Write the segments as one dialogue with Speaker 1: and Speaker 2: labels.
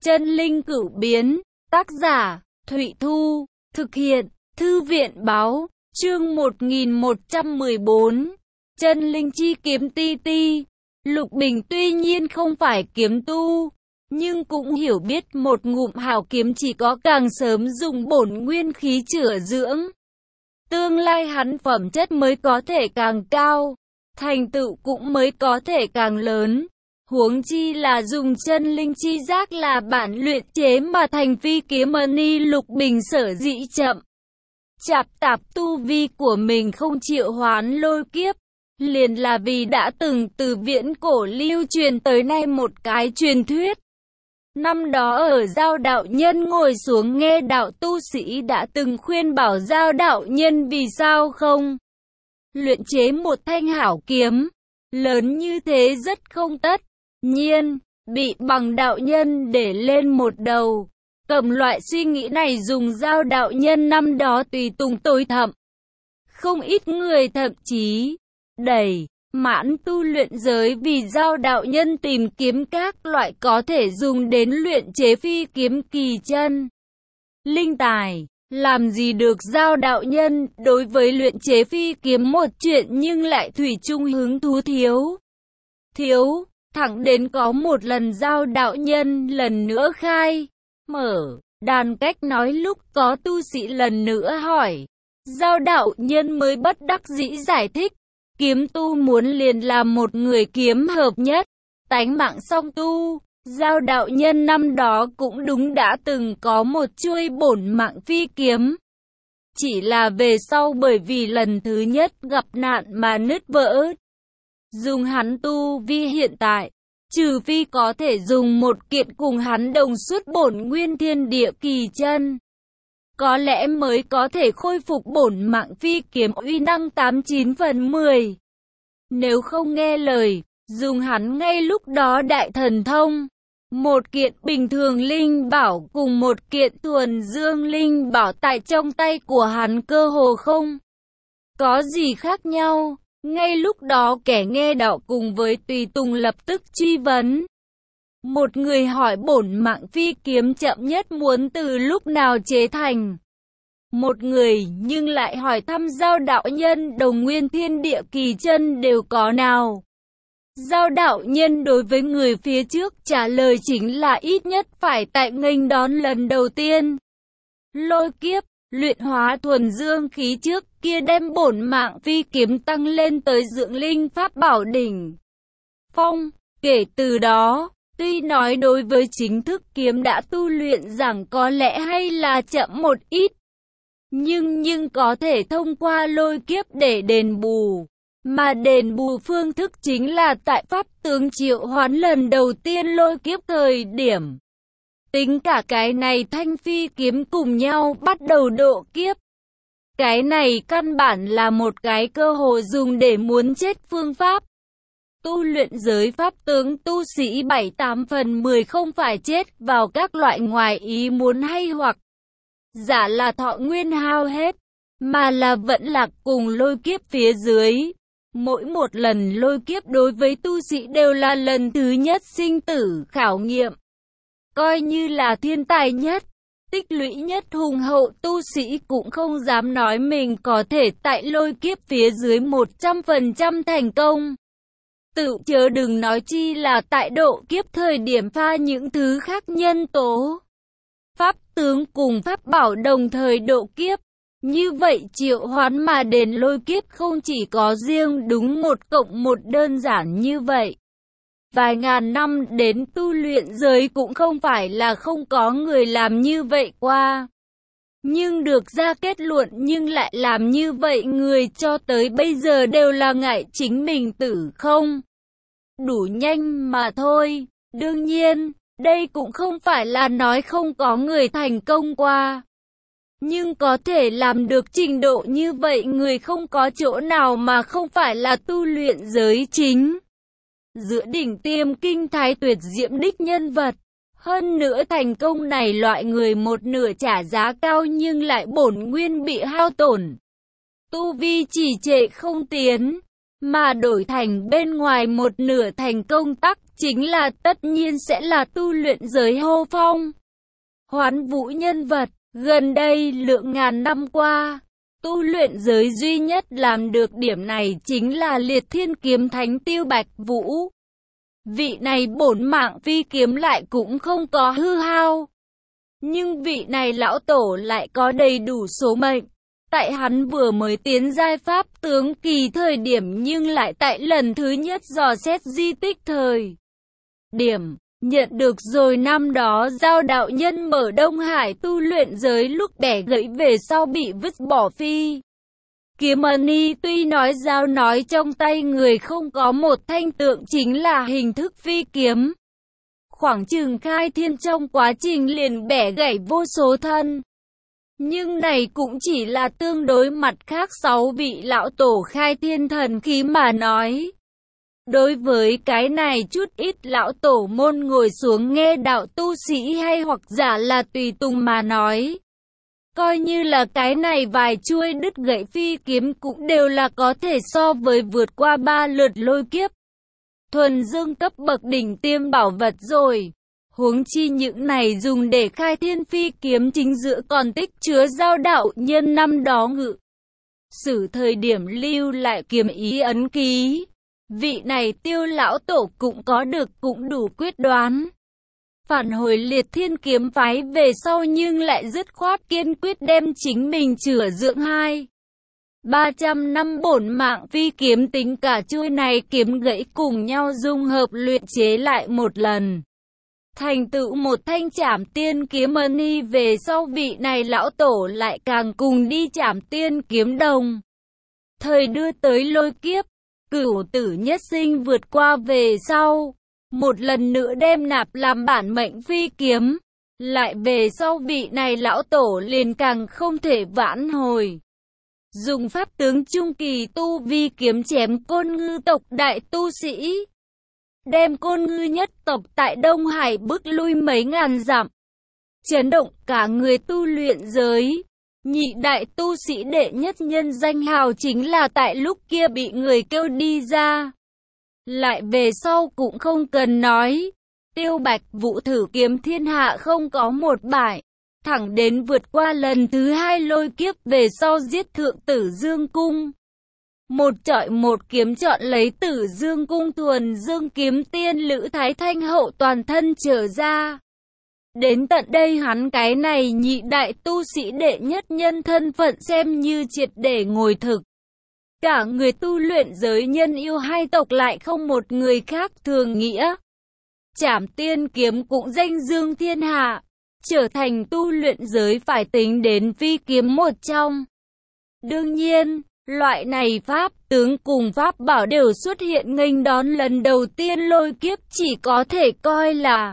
Speaker 1: Chân linh cửu biến, tác giả, Thụy Thu, thực hiện, Thư viện báo, chương 1114, chân linh chi kiếm ti ti. Lục Bình tuy nhiên không phải kiếm tu, nhưng cũng hiểu biết một ngụm hảo kiếm chỉ có càng sớm dùng bổn nguyên khí chữa dưỡng, tương lai hắn phẩm chất mới có thể càng cao, thành tựu cũng mới có thể càng lớn. Huống chi là dùng chân linh chi giác là bản luyện chế mà thành phi kiếm ni. Lục Bình sở dĩ chậm chạp tạp tu vi của mình không triệu hoán lôi kiếp, liền là vì đã từng từ viễn cổ lưu truyền tới nay một cái truyền thuyết. Năm đó ở Giao đạo nhân ngồi xuống nghe đạo tu sĩ đã từng khuyên bảo Giao đạo nhân vì sao không luyện chế một thanh hảo kiếm, lớn như thế rất không tất nhiên, bị bằng đạo nhân để lên một đầu. Cầm loại suy nghĩ này dùng Giao đạo nhân năm đó tùy tùng tối thậm. Không ít người thậm chí đẩy mãn tu luyện giới vì Giao đạo nhân tìm kiếm các loại có thể dùng đến luyện chế phi kiếm kỳ chân linh tài. Làm gì được Giao đạo nhân đối với luyện chế phi kiếm một chuyện nhưng lại thủy chung hứng thú thiếu. Thẳng đến có một lần Giao đạo nhân lần nữa khai mở đàn cách nói, lúc có tu sĩ lần nữa hỏi, Giao đạo nhân mới bất đắc dĩ giải thích, kiếm tu muốn liền làm một người kiếm hợp nhất, tánh mạng song tu. Giao đạo nhân năm đó cũng đúng đã từng có một chuôi bổn mạng phi kiếm, chỉ là về sau bởi vì lần thứ nhất gặp nạn mà nứt vỡ. Dùng hắn tu vi hiện tại, trừ phi có thể dùng một kiện cùng hắn đồng xuất bổn nguyên thiên địa kỳ chân, có lẽ mới có thể khôi phục bổn mạng phi kiếm uy năng 89 phần 10. Nếu không nghe lời, dùng hắn ngay lúc đó đại thần thông, một kiện bình thường linh bảo cùng một kiện thuần dương linh bảo tại trong tay của hắn cơ hồ không có gì khác nhau. Ngay lúc đó kẻ nghe đạo cùng với tùy tùng lập tức truy vấn. Một người hỏi bổn mạng phi kiếm chậm nhất muốn từ lúc nào chế thành. Một người nhưng lại hỏi thăm Giao đạo nhân đồng nguyên thiên địa kỳ chân đều có nào. Giao đạo nhân đối với người phía trước trả lời chính là ít nhất phải tại nghênh đón lần đầu tiên lôi kiếp, luyện hóa thuần dương khí trước kia đem bổn mạng phi kiếm tăng lên tới dưỡng linh pháp bảo đỉnh phong. Kể từ đó, tuy nói đối với chính thức kiếm đã tu luyện rằng có lẽ hay là chậm một ít, nhưng có thể thông qua lôi kiếp để đền bù. Mà đền bù phương thức chính là tại pháp tướng triệu hoán lần đầu tiên lôi kiếp thời điểm. Tính cả cái này thanh phi kiếm cùng nhau bắt đầu độ kiếp. Cái này căn bản là một cái cơ hội dùng để muốn chết phương pháp. Tu luyện giới pháp tướng tu sĩ 7-8 phần 10 không phải chết vào các loại ngoài ý muốn hay hoặc giả là thọ nguyên hao hết, mà là vẫn lạc cùng lôi kiếp phía dưới. Mỗi một lần lôi kiếp đối với tu sĩ đều là lần thứ nhất sinh tử khảo nghiệm. Coi như là thiên tài nhất, tích lũy nhất hùng hậu tu sĩ cũng không dám nói mình có thể tại lôi kiếp phía dưới 100% thành công. Tự chớ đừng nói chi là tại độ kiếp thời điểm pha những thứ khác nhân tố. Pháp tướng cùng pháp bảo đồng thời độ kiếp. Như vậy triệu hoán mà đền lôi kiếp không chỉ có riêng đúng 1+1 đơn giản như vậy. Vài ngàn năm đến tu luyện giới cũng không phải là không có người làm như vậy qua. Nhưng được ra kết luận nhưng lại làm như vậy người cho tới bây giờ đều là ngại chính mình tử không đủ nhanh mà thôi. Đương nhiên, đây cũng không phải là nói không có người thành công qua. Nhưng có thể làm được trình độ như vậy người không có chỗ nào mà không phải là tu luyện giới chính. Giữa đỉnh tiêm kinh thái tuyệt diễm đích nhân vật. Hơn nữa thành công này loại người một nửa trả giá cao nhưng lại bổn nguyên bị hao tổn. Tu vi trì trệ không tiến. mà đổi thành bên ngoài một nửa thành công tắc chính là tất nhiên sẽ là tu luyện giới hô phong. Hoán vũ nhân vật, gần đây lượng ngàn năm qua, tu luyện giới duy nhất làm được điểm này chính là Liệt Thiên Kiếm Thánh Tiêu Bạch Vũ. Vị này bổn mạng phi kiếm lại cũng không có hư hao. Nhưng vị này lão tổ lại có đầy đủ số mệnh. Tại hắn vừa mới tiến giai pháp tướng kỳ thời điểm nhưng lại tại lần thứ nhất dò xét di tích thời điểm, nhận được rồi năm đó Giao đạo nhân mở Đông Hải tu luyện giới lúc bẻ gãy về sau bị vứt bỏ phi kiếm ni, tuy nói Giao nói trong tay người không có một thanh tượng chính là hình thức phi kiếm. Khoảng chừng khai thiên trong quá trình liền bẻ gãy vô số thân. Nhưng này cũng chỉ là tương đối mặt khác 6 vị lão tổ khai thiên thần khí mà nói. Đối với cái này chút ít lão tổ môn ngồi xuống nghe đạo tu sĩ hay hoặc giả là tùy tùng mà nói. Coi như là cái này vài chuôi đứt gãy phi kiếm cũng đều là có thể so với vượt qua 3 lượt lôi kiếp. Thuần dương cấp bậc đỉnh tiêm bảo vật rồi. Huống chi những này dùng để khai thiên phi kiếm chính giữa còn tích chứa Giao đạo nhân năm đó ngự sử thời điểm lưu lại kiếm ý ấn ký. Vị này Tiêu lão tổ cũng có được cũng đủ quyết đoán. Phản hồi Liệt Thiên kiếm phái về sau nhưng lại dứt khoát kiên quyết đem chính mình chữa dưỡng 300 năm bổn mạng phi kiếm, tính cả chuôi này kiếm gãy cùng nhau dung hợp luyện chế lại một lần. Thành tựu một thanh Trảm Tiên kiếm ni, về sau vị này lão tổ lại càng cùng đi Trảm Tiên kiếm đồng thời đưa tới lôi kiếp, cửu tử nhất sinh vượt qua về sau, một lần nữa đem nạp làm bản mệnh phi kiếm. Lại về sau vị này lão tổ liền càng không thể vãn hồi. Dùng pháp tướng trung kỳ tu vi kiếm chém Côn Ngư tộc đại tu sĩ. Đem Côn Ngư nhất tộc tại Đông Hải bước lui mấy ngàn dặm. Chấn động cả người tu luyện giới. Nhị đại tu sĩ đệ nhất nhân danh hào chính là tại lúc kia bị người kêu đi ra. Lại về sau cũng không cần nói. Tiêu Bạch Vũ thử kiếm thiên hạ không có một bại. Thẳng đến vượt qua lần thứ 2 lôi kiếp về sau giết Thượng Tử Dương Cung. Một trọi một kiếm chọn lấy Tử Dương Cung thuần dương kiếm tiên Lữ Thái Thanh hậu toàn thân trở ra. Đến tận đây hắn cái này nhị đại tu sĩ đệ nhất nhân thân phận xem như triệt để ngồi thực. Cả người tu luyện giới nhân yêu hai tộc lại không một người khác thường nghĩa. Trảm Tiên kiếm cũng danh dương thiên hạ, trở thành tu luyện giới phải tính đến phi kiếm một trong. Đương nhiên, loại này pháp tướng cùng pháp bảo đều xuất hiện nghênh đón lần đầu tiên lôi kiếp, chỉ có thể coi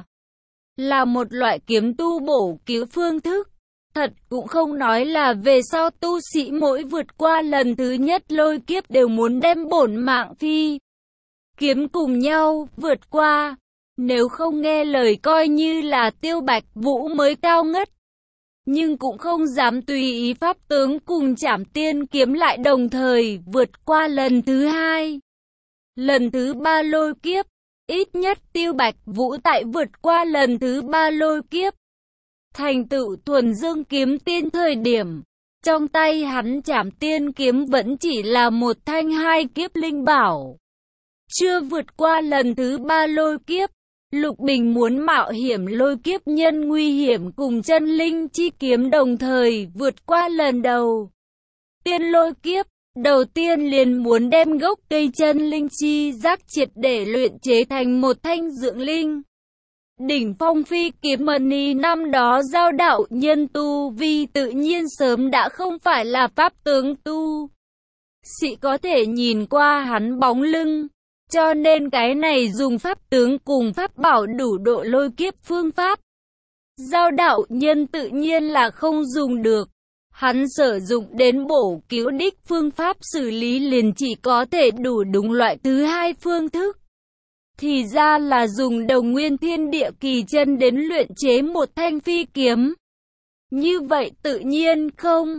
Speaker 1: là một loại kiếm tu bổ cứu phương thức. Thật cũng không nói là về sau tu sĩ mỗi vượt qua lần thứ nhất lôi kiếp đều muốn đem bổn mạng phi kiếm cùng nhau vượt qua. Nếu không nghe lời coi như là Tiêu Bạch Vũ mới cao ngất. Nhưng cũng không dám tùy ý pháp tướng cùng Trảm Tiên kiếm lại đồng thời vượt qua lần thứ 2. Lần thứ 3 lôi kiếp. Ít nhất Tiêu Bạch Vũ tại vượt qua lần thứ 3 lôi kiếp. Thành tựu thuần dương kiếm tiên thời điểm. Trong tay hắn Trảm Tiên kiếm vẫn chỉ là một thanh 2 kiếp linh bảo. Chưa vượt qua lần thứ 3 lôi kiếp. Lục Bình muốn mạo hiểm lôi kiếp nhân nguy hiểm cùng chân linh chi kiếm đồng thời vượt qua lần đầu tiên lôi kiếp. Đầu tiên liền muốn đem gốc cây chân linh chi giác triệt để luyện chế thành một thanh dưỡng linh. Đỉnh phong phi kiếm ni năm đó Giao đạo nhân tu vi tự nhiên sớm đã không phải là pháp tướng tu sĩ có thể nhìn qua hắn bóng lưng. Cho nên cái này dùng pháp tướng cùng pháp bảo đủ độ lôi kiếp phương pháp. Giao đạo nhân tự nhiên là không dùng được. Hắn sử dụng đến bổ cứu đích phương pháp xử lý liền chỉ có thể đủ đúng loại thứ 2 phương thức. Thì ra là dùng Đồng Nguyên Thiên Địa Kỳ chân đến luyện chế một thanh phi kiếm. Như vậy tự nhiên không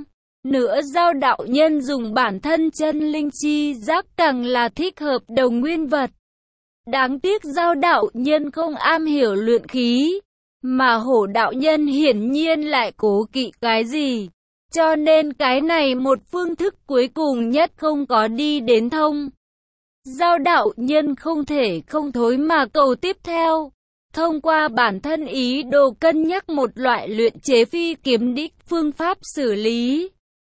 Speaker 1: nữa Giao đạo nhân dùng bản thân chân linh chi giác càng là thích hợp đồng nguyên vật. Đáng tiếc Giao đạo nhân không am hiểu luyện khí, mà Hổ đạo nhân hiển nhiên lại cố kỵ cái gì. Cho nên cái này một phương thức cuối cùng nhất không có đi đến thông. Giao đạo nhân không thể không thối mà cầu tiếp theo. Thông qua bản thân ý đồ cân nhắc một loại luyện chế phi kiếm đích phương pháp xử lý.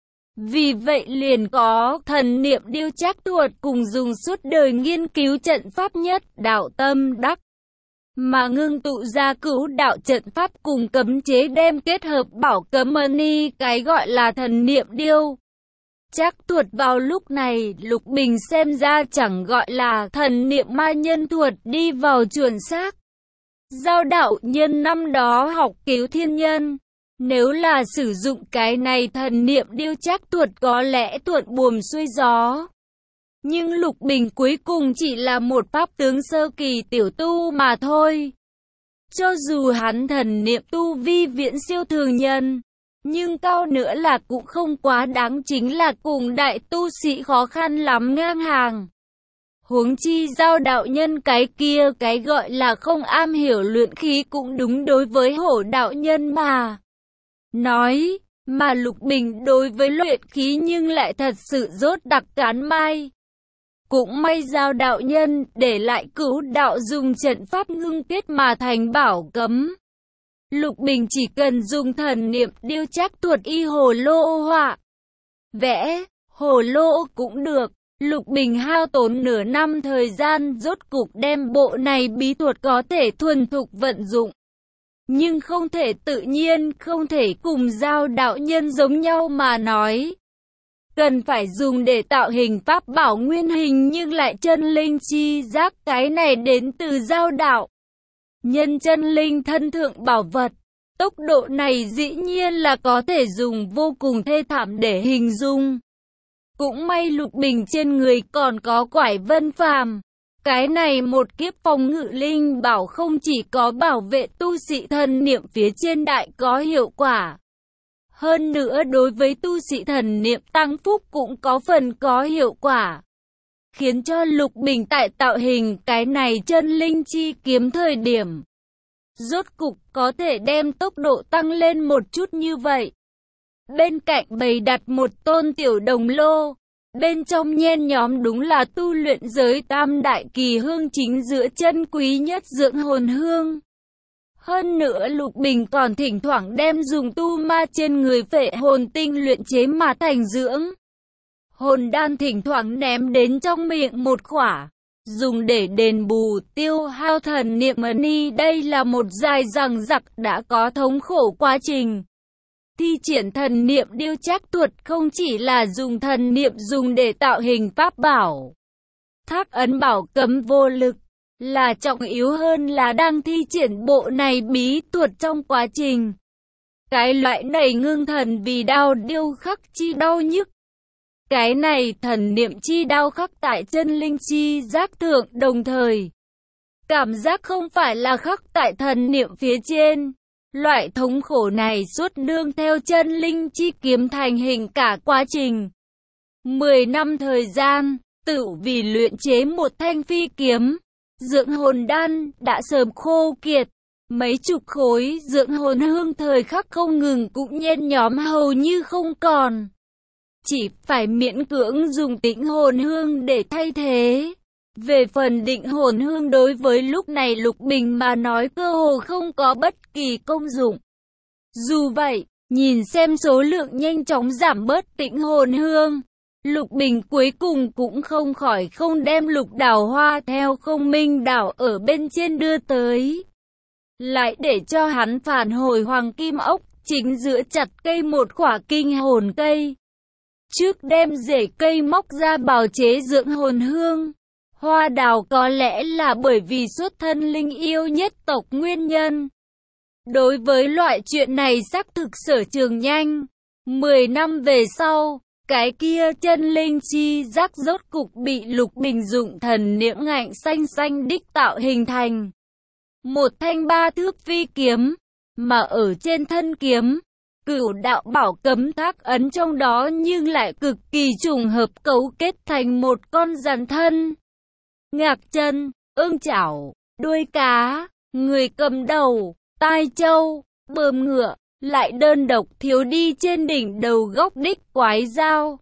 Speaker 1: Vì vậy liền có thần niệm điêu trác thuật cùng dùng suốt đời nghiên cứu trận pháp nhất đạo tâm đắc. Mà ngưng tụ ra cửu đạo trận pháp cùng cấm chế đem kết hợp bảo cấm mani cái gọi là thần niệm điêu. Trác thuật vào lúc này Lục Bình xem ra chẳng gọi là thần niệm ma nhân thuật đi vào chuẩn xác. Giao đạo nhân năm đó học cứu thiên nhân. Nếu là sử dụng cái này thần niệm điêu trác thuật có lẽ thuận buồm xuôi gió. Nhưng Lục Bình cuối cùng chỉ là một pháp tướng sơ kỳ tiểu tu mà thôi. Cho dù hắn thần niệm tu vi viễn siêu thường nhân, nhưng cao nữa là cũng không quá đáng, chính là cùng đại tu sĩ khó khăn lắm ngang hàng. Huống chi Giao đạo nhân cái kia cái gọi là không am hiểu luyện khí cũng đúng đối với Hổ đạo nhân mà nói, mà Lục Bình đối với luyện khí nhưng lại thật sự rốt đặc cán mai. Cũng may Giao đạo nhân để lại cửu đạo dùng trận pháp ngưng kết mà thành bảo cấm. Lục Bình chỉ cần dùng thần niệm điêu trác thuật y hồ lô họa vẽ, hồ lô cũng được. Lục Bình hao tốn nửa năm thời gian rốt cục đem bộ này bí thuật có thể thuần thục vận dụng. Nhưng không thể tự nhiên, không thể cùng Giao đạo nhân giống nhau mà nói. Cần phải dùng để tạo hình pháp bảo nguyên hình nhưng lại chân linh chi giác, cái này đến từ Giao đạo nhân chân linh thân thượng bảo vật. Tốc độ này dĩ nhiên là có thể dùng vô cùng thê thảm để hình dung. Cũng may Lục Bình trên người còn có quải vân phàm. Cái này một kiếp phòng ngự linh bảo không chỉ có bảo vệ tu sĩ thần niệm phía trên đại có hiệu quả. Hơn nữa đối với tu sĩ thần niệm tăng phúc cũng có phần có hiệu quả. Khiến cho Lục Bình tại tạo hình cái này chân linh chi kiếm thời điểm rốt cục có thể đem tốc độ tăng lên một chút như vậy. Bên cạnh bày đặt một tôn tiểu đồng lô. Bên trong nhen nhóm đúng là tu luyện giới tam đại kỳ hương chính giữa chân quý nhất dưỡng hồn hương. Hơn nữa Lục Bình còn thỉnh thoảng đem dùng tu ma trên người phệ hồn tinh luyện chế mà thành dưỡng hồn đan, thỉnh thoảng ném đến trong miệng một khỏa, dùng để đền bù tiêu hao thần niệm mani. Đây là một dài dằng dặc đã có thống khổ quá trình. Thi triển thần niệm điêu trác thuật không chỉ là dùng thần niệm dùng để tạo hình pháp bảo, thác ấn bảo cấm vô lực, là trọng yếu hơn là đang thi triển bộ này bí thuật trong quá trình. Cái loại này ngưng thần vì đao điêu khắc chi đau nhức. Cái này thần niệm chi đau khắc tại chân linh chi giác thượng, đồng thời cảm giác không phải là khắc tại thần niệm phía trên. Loại thống khổ này suốt nương theo chân linh chi kiếm thành hình cả quá trình 10 năm thời gian, tự vì luyện chế một thanh phi kiếm. Dưỡng hồn đan đã sớm khô kiệt, mấy chục khối dưỡng hồn hương thời khắc không ngừng cũng nhen nhóm hầu như không còn. Chỉ phải miễn cưỡng dùng tĩnh hồn hương để thay thế. Về phần định hồn hương đối với lúc này Lục Bình mà nói cơ hồ không có bất kỳ công dụng. Dù vậy, nhìn xem số lượng nhanh chóng giảm bớt tĩnh hồn hương, Lục Bình cuối cùng cũng không khỏi không đem lục đào hoa theo không minh đảo ở bên trên đưa tới. Lại để cho hắn phản hồi hoàng kim ốc, chính giữa chặt cây một khỏa kinh hồn cây. Trước đem rễ cây móc ra bào chế dưỡng hồn hương. Hoa đào có lẽ là bởi vì xuất thân linh yêu nhất tộc nguyên nhân. Đối với loại chuyện này xác thực sở trường nhanh. 10 năm về sau, cái kia chân linh chi giác rốt cục bị Lục Bình dụng thần niệm ngạnh xanh xanh đích tạo hình thành một thanh 3 thước phi kiếm, mà ở trên thân kiếm Cửu đạo bảo cấm thác ấn trong đó nhưng lại cực kỳ trùng hợp cấu kết thành một con rắn thân, ngạc chân, ương chảo, đuôi cá, người cầm đầu, tai trâu, bờm ngựa, lại đơn độc thiếu đi trên đỉnh đầu gốc đích quái dao.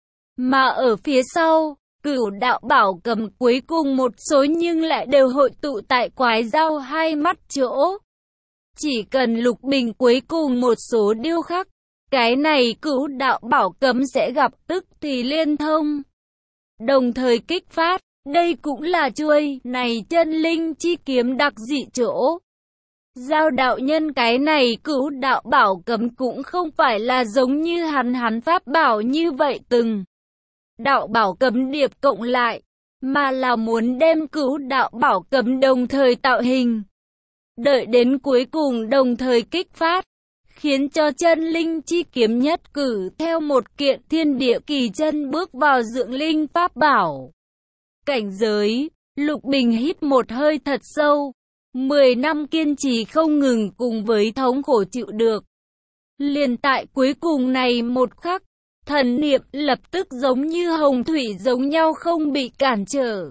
Speaker 1: Mà ở phía sau, cửu đạo bảo cầm cuối cùng một số nhưng lại đều hội tụ tại quái dao hai mắt chỗ. Chỉ cần lục bình cuối cùng một số điêu khắc, cái này cửu đạo bảo cấm sẽ gặp tức thì liên thông, đồng thời kích phát. Đây cũng là chuôi này chân linh chi kiếm đặc dị chỗ. Giao đạo nhân cái này cửu đạo bảo cấm cũng không phải là giống như hắn pháp bảo như vậy từng đạo bảo cấm điệp cộng lại, mà là muốn đem cửu đạo bảo cấm đồng thời tạo hình, đợi đến cuối cùng đồng thời kích phát, khiến cho chân linh chi kiếm nhất cử theo một kiện thiên địa kỳ chân bước vào dưỡng linh pháp bảo cảnh giới. Lục Bình hít một hơi thật sâu, 10 năm kiên trì không ngừng cùng với thống khổ chịu được. Liền tại cuối cùng này một khắc, thần niệm lập tức giống như hồng thủy giống nhau không bị cản trở.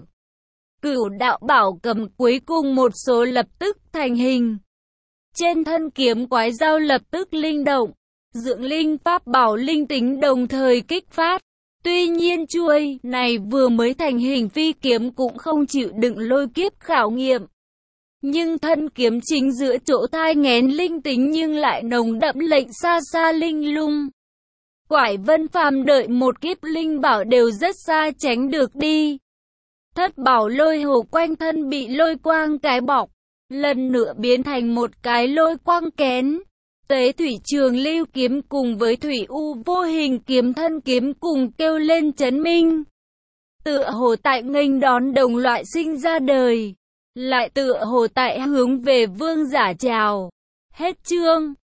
Speaker 1: Cửu đạo bảo cầm cuối cùng một số lập tức thành hình. Trên thân kiếm quái dao lập tức linh động, dưỡng linh pháp bảo linh tính đồng thời kích phát. Tuy nhiên chuôi này vừa mới thành hình phi kiếm cũng không chịu đựng lôi kiếp khảo nghiệm. Nhưng thân kiếm chính giữa chỗ thai nghén linh tính nhưng lại nồng đậm lệnh xa xa linh lung. Quải Vân Phàm đợi một kiếp linh bảo đều rất xa tránh được đi. Thất bảo lôi hồ quanh thân bị lôi quang cái bọc, lần nữa biến thành một cái lôi quang kén. Tế thủy trường lưu kiếm cùng với thủy u vô hình kiếm thân kiếm cùng kêu lên chấn minh. Tựa hồ tại nghênh đón đồng loại sinh ra đời, lại tựa hồ tại hướng về vương giả chào. Hết chương.